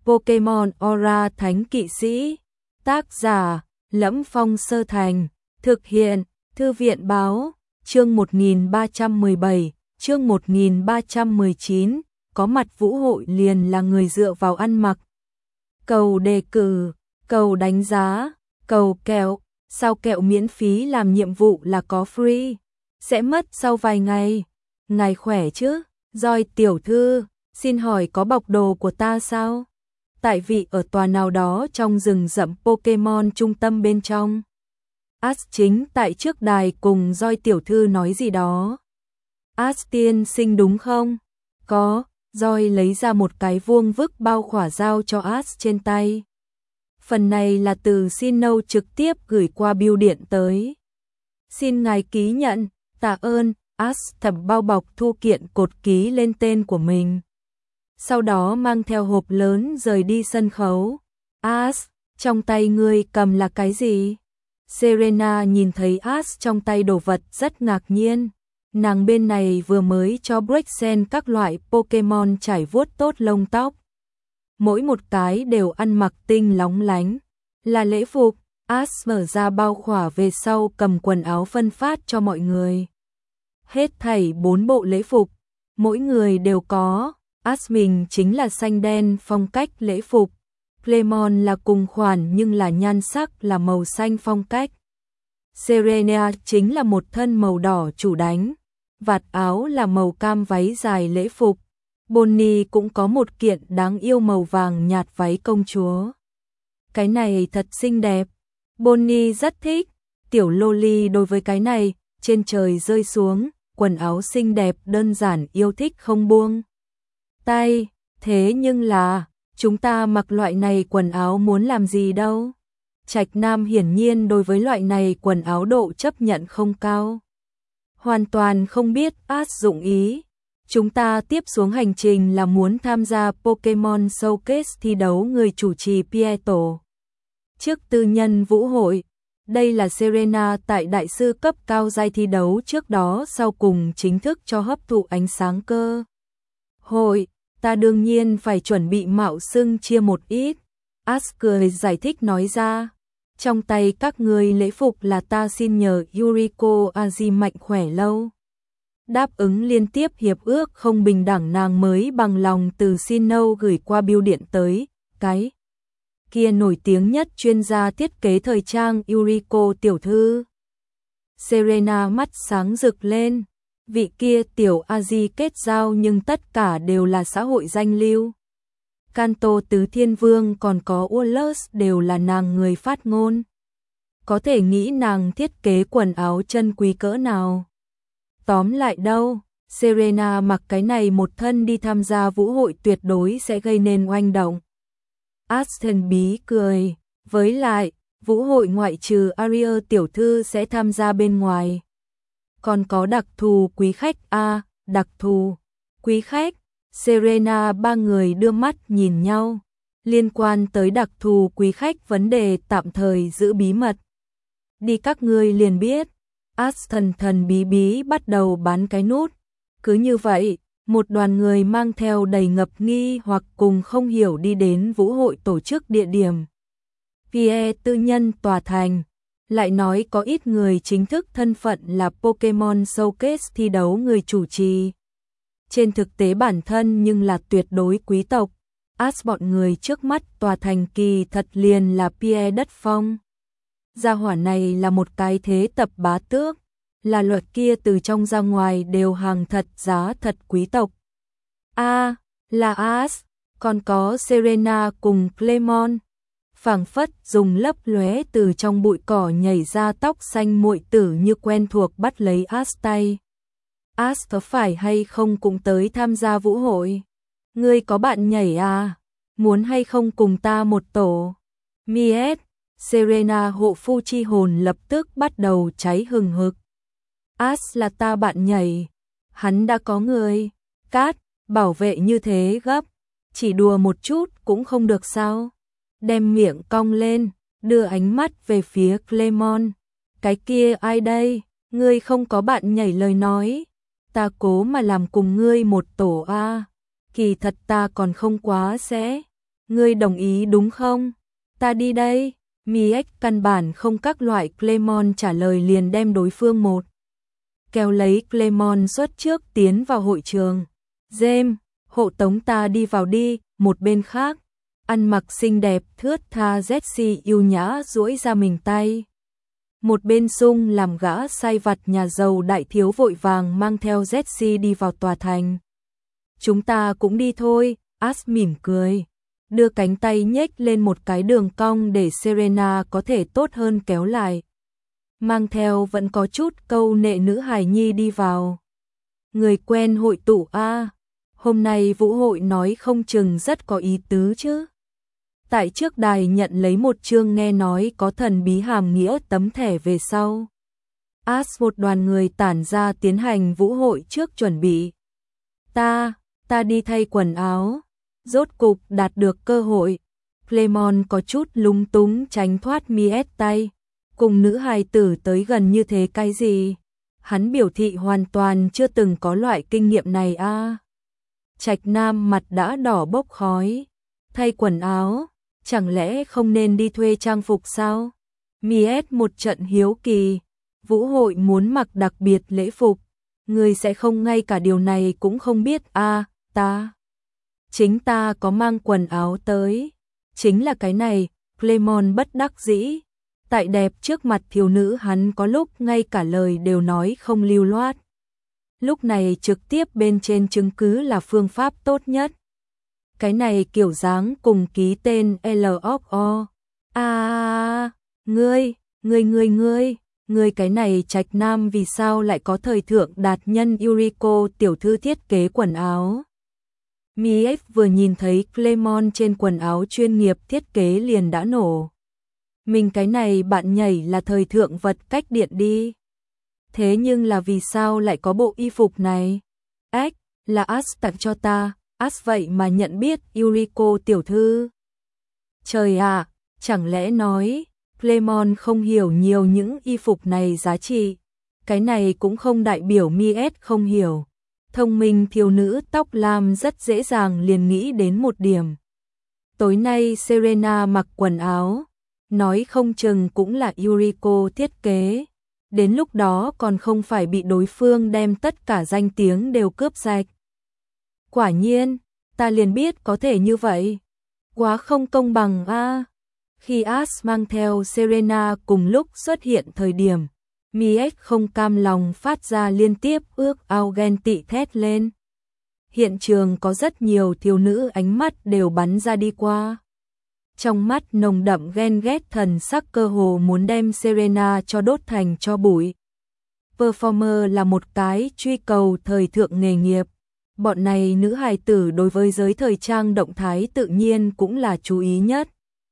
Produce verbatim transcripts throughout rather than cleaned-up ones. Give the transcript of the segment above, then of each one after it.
Pokemon Aura Thánh Kỵ Sĩ. Tác giả: Lẫm Phong Sơ Thành. Thực hiện: Thư viện báo. Chương một nghìn ba trăm mười bảy, chương một nghìn ba trăm mười chín, có mặt vũ hội liền là người dựa vào ăn mặc. Cầu đề cử, cầu đánh giá, cầu kẹo, sao kẹo miễn phí làm nhiệm vụ là có free, sẽ mất sau vài ngày. Ngài khỏe chứ? Rồi tiểu thư, xin hỏi có bọc đồ của ta sao? Tại vì ở tòa nào đó trong rừng rậm Pokemon trung tâm bên trong. Ash chính tại trước đài cùng Doi tiểu thư nói gì đó. Ash tiên sinh đúng không? Có. Doi lấy ra một cái vuông vức bao khỏa giao cho Ash trên tay. Phần này là từ Sinnoh trực tiếp gửi qua bưu điện tới. Xin ngài ký nhận, tạ ơn. Ash thẩm bao bọc thu kiện cột ký lên tên của mình. Sau đó mang theo hộp lớn rời đi sân khấu. Ash, trong tay ngươi cầm là cái gì? Serena nhìn thấy Ash trong tay đồ vật rất ngạc nhiên. Nàng bên này vừa mới cho Braixen các loại Pokemon trải vuốt tốt lông tóc. Mỗi một cái đều ăn mặc tinh lóng lánh. Là lễ phục. Ash mở ra bao khỏa về sau cầm quần áo phân phát cho mọi người. Hết thảy bốn bộ lễ phục. Mỗi người đều có. Ash mình chính là xanh đen phong cách lễ phục. Clemon là cùng khoản nhưng là nhan sắc là màu xanh phong cách. Serena chính là một thân màu đỏ chủ đánh. Vạt áo là màu cam váy dài lễ phục. Bonnie cũng có một kiện đáng yêu màu vàng nhạt váy công chúa. Cái này thật xinh đẹp. Bonnie rất thích. Tiểu Loli đối với cái này, trên trời rơi xuống, quần áo xinh đẹp đơn giản yêu thích không buông tay. Thế nhưng là, chúng ta mặc loại này quần áo muốn làm gì đâu? Trạch Nam hiển nhiên đối với loại này quần áo độ chấp nhận không cao. Hoàn toàn không biết Ash dụng ý. Chúng ta tiếp xuống hành trình là muốn tham gia Pokemon Showcase thi đấu người chủ trì Pieto. Trước tư nhân vũ hội, đây là Serena tại đại sư cấp cao giai thi đấu trước đó sau cùng chính thức cho hấp thụ ánh sáng cơ. Hội, ta đương nhiên phải chuẩn bị mạo xưng chia một ít. Ash cười giải thích nói ra. Trong tay các người lễ phục là ta xin nhờ Yuriko Aji mạnh khỏe lâu. Đáp ứng liên tiếp hiệp ước không bình đẳng nàng mới bằng lòng từ Sinnoh gửi qua bưu điện tới. Cái kia nổi tiếng nhất chuyên gia thiết kế thời trang Yuriko tiểu thư. Serena mắt sáng rực lên. Vị kia tiểu Aji kết giao nhưng tất cả đều là xã hội danh lưu. Kanto Tứ Thiên Vương còn có Ullus đều là nàng người phát ngôn. Có thể nghĩ nàng thiết kế quần áo chân quý cỡ nào. Tóm lại đâu, Serena mặc cái này một thân đi tham gia vũ hội tuyệt đối sẽ gây nên oanh động. Aston bí cười, với lại, vũ hội ngoại trừ Aria tiểu thư sẽ tham gia bên ngoài. Còn có đặc thù quý khách a à, đặc thù, quý khách. Serena ba người đưa mắt nhìn nhau. Liên quan tới đặc thù quý khách vấn đề tạm thời giữ bí mật. Đi các ngươi liền biết. Aston thần bí bí bắt đầu bán cái nút. Cứ như vậy, một đoàn người mang theo đầy ngập nghi hoặc cùng không hiểu đi đến vũ hội tổ chức địa điểm. Pierre tư nhân tòa thành. Lại nói có ít người chính thức thân phận là Pokemon Showcase thi đấu người chủ trì. Trên thực tế bản thân nhưng là tuyệt đối quý tộc. Ash bọn người trước mắt tòa thành kỳ thật liền là Pierre đất phong. Gia hỏa này là một cái thế tập bá tước. Là luật kia từ trong ra ngoài đều hàng thật giá thật quý tộc. A à, là Ash, còn có Serena cùng Clemon. Phảng phất dùng lấp lóe từ trong bụi cỏ nhảy ra tóc xanh muội tử như quen thuộc bắt lấy Ash tay. Ash có phải hay không cũng tới tham gia vũ hội? Ngươi có bạn nhảy à? Muốn hay không cùng ta một tổ? Miet, Serena hộ phu chi hồn lập tức bắt đầu cháy hừng hực. Ash là ta bạn nhảy. Hắn đã có người. Cát, bảo vệ như thế gấp. Chỉ đùa một chút cũng không được sao? Đem miệng cong lên, đưa ánh mắt về phía Clemon. Cái kia ai đây? Ngươi không có bạn nhảy lời nói. Ta cố mà làm cùng ngươi một tổ a. Kỳ thật ta còn không quá sẽ. Ngươi đồng ý đúng không? Ta đi đây. Miex căn bản không các loại, Clemon trả lời liền đem đối phương một kéo lấy, Clemon xuất trước tiến vào hội trường. James, hộ tống ta đi vào đi. Một bên khác, ăn mặc xinh đẹp thướt tha Jessie yêu nhã duỗi ra mình tay. Một bên Sung làm gã sai vặt nhà giàu đại thiếu vội vàng mang theo Jessie đi vào tòa thành. Chúng ta cũng đi thôi, Ash mỉm cười, đưa cánh tay nhếch lên một cái đường cong để Serena có thể tốt hơn kéo lại. Mang theo vẫn có chút câu nệ nữ hài nhi đi vào. Người quen hội tụ a, hôm nay vũ hội nói không chừng rất có ý tứ chứ. Tại trước đài nhận lấy một chương nghe nói có thần bí hàm nghĩa tấm thẻ về sau. Ash một đoàn người tản ra tiến hành vũ hội trước chuẩn bị. Ta, ta đi thay quần áo. Rốt cục đạt được cơ hội. Clemon có chút lúng túng tránh thoát Mies tay. Cùng nữ hài tử tới gần như thế cái gì? Hắn biểu thị hoàn toàn chưa từng có loại kinh nghiệm này a. À. Trạch Nam mặt đã đỏ bốc khói. Thay quần áo, chẳng lẽ không nên đi thuê trang phục sao? Mies một trận hiếu kỳ. Vũ hội muốn mặc đặc biệt lễ phục. Người sẽ không ngay cả điều này cũng không biết a. À, ta. Chính ta có mang quần áo tới. Chính là cái này, Clemon bất đắc dĩ. Tại đẹp trước mặt thiếu nữ hắn có lúc ngay cả lời đều nói không lưu loát. Lúc này trực tiếp bên trên chứng cứ là phương pháp tốt nhất. Cái này kiểu dáng cùng ký tên L O O. À, ngươi, ngươi ngươi ngươi, ngươi cái này Trạch Nam vì sao lại có thời thượng đạt nhân Yuriko tiểu thư thiết kế quần áo. Mies vừa nhìn thấy Clemon trên quần áo chuyên nghiệp thiết kế liền đã nổ. Mình cái này bạn nhảy là thời thượng vật cách điện đi. Thế nhưng là vì sao lại có bộ y phục này? Ếch, là Ash tặng cho ta, Ash vậy mà nhận biết Yuriko tiểu thư. Trời ạ, à, chẳng lẽ nói, Clemon không hiểu nhiều những y phục này giá trị. Cái này cũng không đại biểu Mies không hiểu. Thông minh thiếu nữ tóc lam rất dễ dàng liền nghĩ đến một điểm. Tối nay Serena mặc quần áo, nói không chừng cũng là Yuriko thiết kế. Đến lúc đó còn không phải bị đối phương đem tất cả danh tiếng đều cướp sạch. Quả nhiên, ta liền biết có thể như vậy. Quá không công bằng a. À. Khi Ash mang theo Serena cùng lúc xuất hiện thời điểm, Mies không cam lòng phát ra liên tiếp ước ao ghen tị thét lên. Hiện trường có rất nhiều thiếu nữ ánh mắt đều bắn ra đi qua. Trong mắt nồng đậm ghen ghét thần sắc cơ hồ muốn đem Serena cho đốt thành cho bụi. Performer là một cái truy cầu thời thượng nghề nghiệp. Bọn này nữ hài tử đối với giới thời trang động thái tự nhiên cũng là chú ý nhất.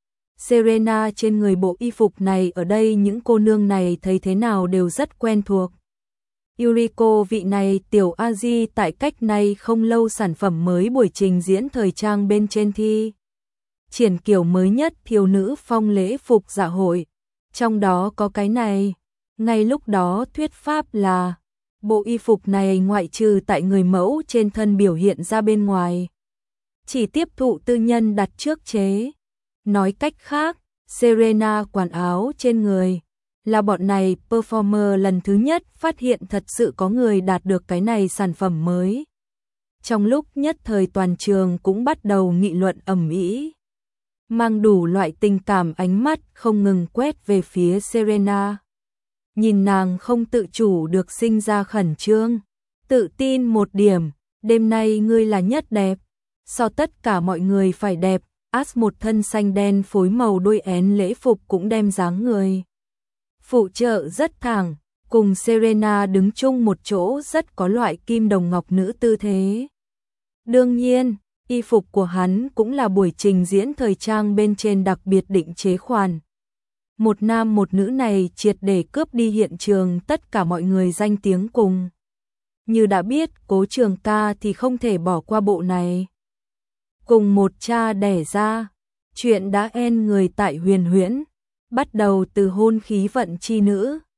Serena trên người bộ y phục này ở đây những cô nương này thấy thế nào đều rất quen thuộc. Yuriko vị này tiểu A-di tại cách này không lâu sản phẩm mới buổi trình diễn thời trang bên trên thi. Triển kiểu mới nhất thiếu nữ phong lễ phục dạ hội. Trong đó có cái này. Ngay lúc đó thuyết pháp là bộ y phục này ngoại trừ tại người mẫu trên thân biểu hiện ra bên ngoài. Chỉ tiếp thụ tư nhân đặt trước chế. Nói cách khác, Serena quần áo trên người là bọn này performer lần thứ nhất phát hiện thật sự có người đạt được cái này sản phẩm mới. Trong lúc nhất thời toàn trường cũng bắt đầu nghị luận ầm ĩ, mang đủ loại tình cảm ánh mắt không ngừng quét về phía Serena. Nhìn nàng không tự chủ được sinh ra khẩn trương, tự tin một điểm, đêm nay ngươi là nhất đẹp, so tất cả mọi người phải đẹp. Ash một thân xanh đen phối màu đôi én lễ phục cũng đem dáng người phụ trợ rất thẳng, cùng Serena đứng chung một chỗ rất có loại kim đồng ngọc nữ tư thế. Đương nhiên, y phục của hắn cũng là buổi trình diễn thời trang bên trên đặc biệt định chế khoản. Một nam một nữ này triệt để cướp đi hiện trường tất cả mọi người danh tiếng cùng. Như đã biết Cố Trường Ca thì không thể bỏ qua bộ này. Cùng một cha đẻ ra, chuyện đã en người tại Huyền Huyễn, bắt đầu từ hôn khí vận chi nữ,